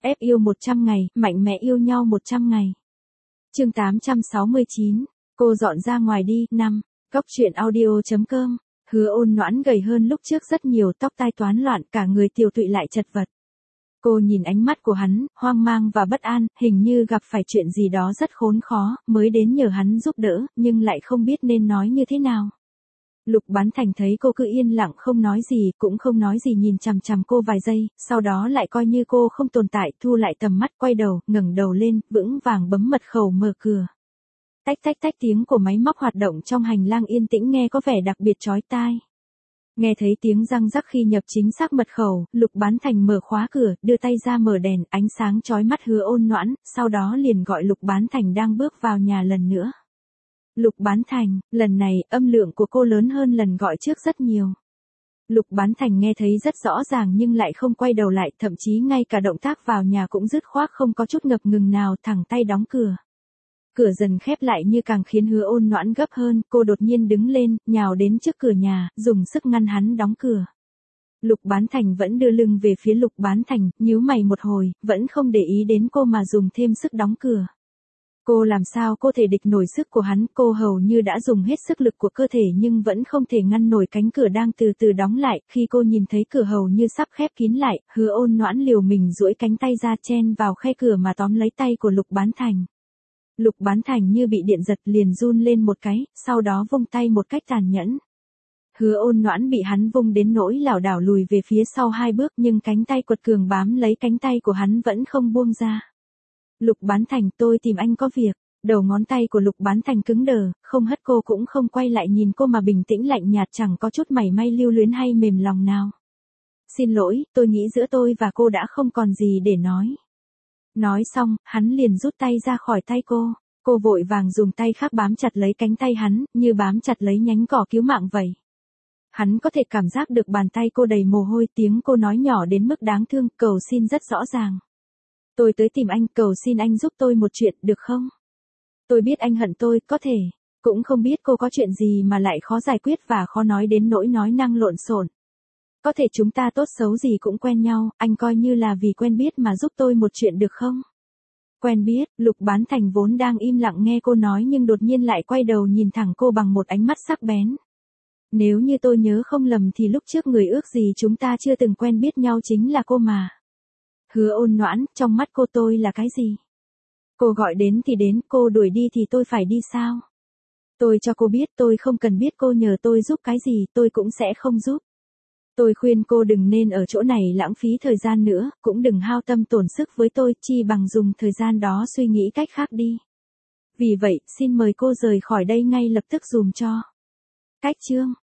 Ép yêu 100 ngày, mạnh mẽ yêu nhau 100 ngày. Chương 869, cô dọn ra ngoài đi, 5. Góc truyện audio.com. Hứa Ôn Noãn gầy hơn lúc trước rất nhiều, tóc tai toán loạn, cả người tiều tụy lại chật vật. Cô nhìn ánh mắt của hắn, hoang mang và bất an, hình như gặp phải chuyện gì đó rất khốn khó, mới đến nhờ hắn giúp đỡ, nhưng lại không biết nên nói như thế nào. Lục Bán Thành thấy cô cứ yên lặng không nói gì, cũng không nói gì, nhìn chằm chằm cô vài giây, sau đó lại coi như cô không tồn tại, thu lại tầm mắt, quay đầu, ngẩng đầu lên, vững vàng bấm mật khẩu mở cửa. Tách tách tách, tiếng của máy móc hoạt động trong hành lang yên tĩnh nghe có vẻ đặc biệt chói tai. Nghe thấy tiếng răng rắc khi nhập chính xác mật khẩu, Lục Bán Thành mở khóa cửa, đưa tay ra mở đèn, ánh sáng chói mắt Hứa Ôn Noãn, sau đó liền gọi Lục Bán Thành đang bước vào nhà lần nữa. Lục Bán Thành, lần này, âm lượng của cô lớn hơn lần gọi trước rất nhiều. Lục Bán Thành nghe thấy rất rõ ràng nhưng lại không quay đầu lại, thậm chí ngay cả động tác vào nhà cũng dứt khoát không có chút ngập ngừng nào, thẳng tay đóng cửa. Cửa dần khép lại như càng khiến Hứa Ôn Noãn gấp hơn, cô đột nhiên đứng lên, nhào đến trước cửa nhà, dùng sức ngăn hắn đóng cửa. Lục Bán Thành vẫn đưa lưng về phía Lục Bán Thành, nhíu mày một hồi, vẫn không để ý đến cô mà dùng thêm sức đóng cửa. Cô làm sao cô thể địch nổi sức của hắn, cô hầu như đã dùng hết sức lực của cơ thể nhưng vẫn không thể ngăn nổi cánh cửa đang từ từ đóng lại, khi cô nhìn thấy cửa hầu như sắp khép kín lại, Hứa Ôn Noãn liều mình duỗi cánh tay ra chen vào khe cửa mà tóm lấy tay của Lục Bán Thành. Lục Bán Thành như bị điện giật liền run lên một cái, sau đó vung tay một cách tàn nhẫn. Hứa Ôn Noãn bị hắn vung đến nỗi lảo đảo lùi về phía sau 2 bước nhưng cánh tay quật cường bám lấy cánh tay của hắn vẫn không buông ra. Lục Bán Thành, tôi tìm anh có việc. Đầu ngón tay của Lục Bán Thành cứng đờ, không hất cô cũng không quay lại nhìn cô mà bình tĩnh lạnh nhạt, chẳng có chút mảy may lưu luyến hay mềm lòng nào. Xin lỗi, tôi nghĩ giữa tôi và cô đã không còn gì để nói. Nói xong, hắn liền rút tay ra khỏi tay cô. Cô vội vàng dùng tay khác bám chặt lấy cánh tay hắn, như bám chặt lấy nhánh cỏ cứu mạng vậy. Hắn có thể cảm giác được bàn tay cô đầy mồ hôi, tiếng cô nói nhỏ đến mức đáng thương, cầu xin rất rõ ràng. Tôi tới tìm anh, cầu xin anh giúp tôi một chuyện, được không? Tôi biết anh hận tôi, có thể. Cũng không biết cô có chuyện gì mà lại khó giải quyết và khó nói đến nỗi nói năng lộn xộn. Có thể chúng ta tốt xấu gì cũng quen nhau, anh coi như là vì quen biết mà giúp tôi một chuyện được không? Quen biết, Lục Bán Thành vốn đang im lặng nghe cô nói nhưng đột nhiên lại quay đầu nhìn thẳng cô bằng một ánh mắt sắc bén. Nếu như tôi nhớ không lầm thì lúc trước người ước gì chúng ta chưa từng quen biết nhau chính là cô mà. Hứa Ôn Noãn, trong mắt cô tôi là cái gì? Cô gọi đến thì đến, cô đuổi đi thì tôi phải đi sao? Tôi cho cô biết tôi không cần biết cô nhờ tôi giúp cái gì, tôi cũng sẽ không giúp. Tôi khuyên cô đừng nên ở chỗ này lãng phí thời gian nữa, cũng đừng hao tâm tổn sức với tôi, chi bằng dùng thời gian đó suy nghĩ cách khác đi. Vì vậy, xin mời cô rời khỏi đây ngay lập tức dùm cho. Cách chương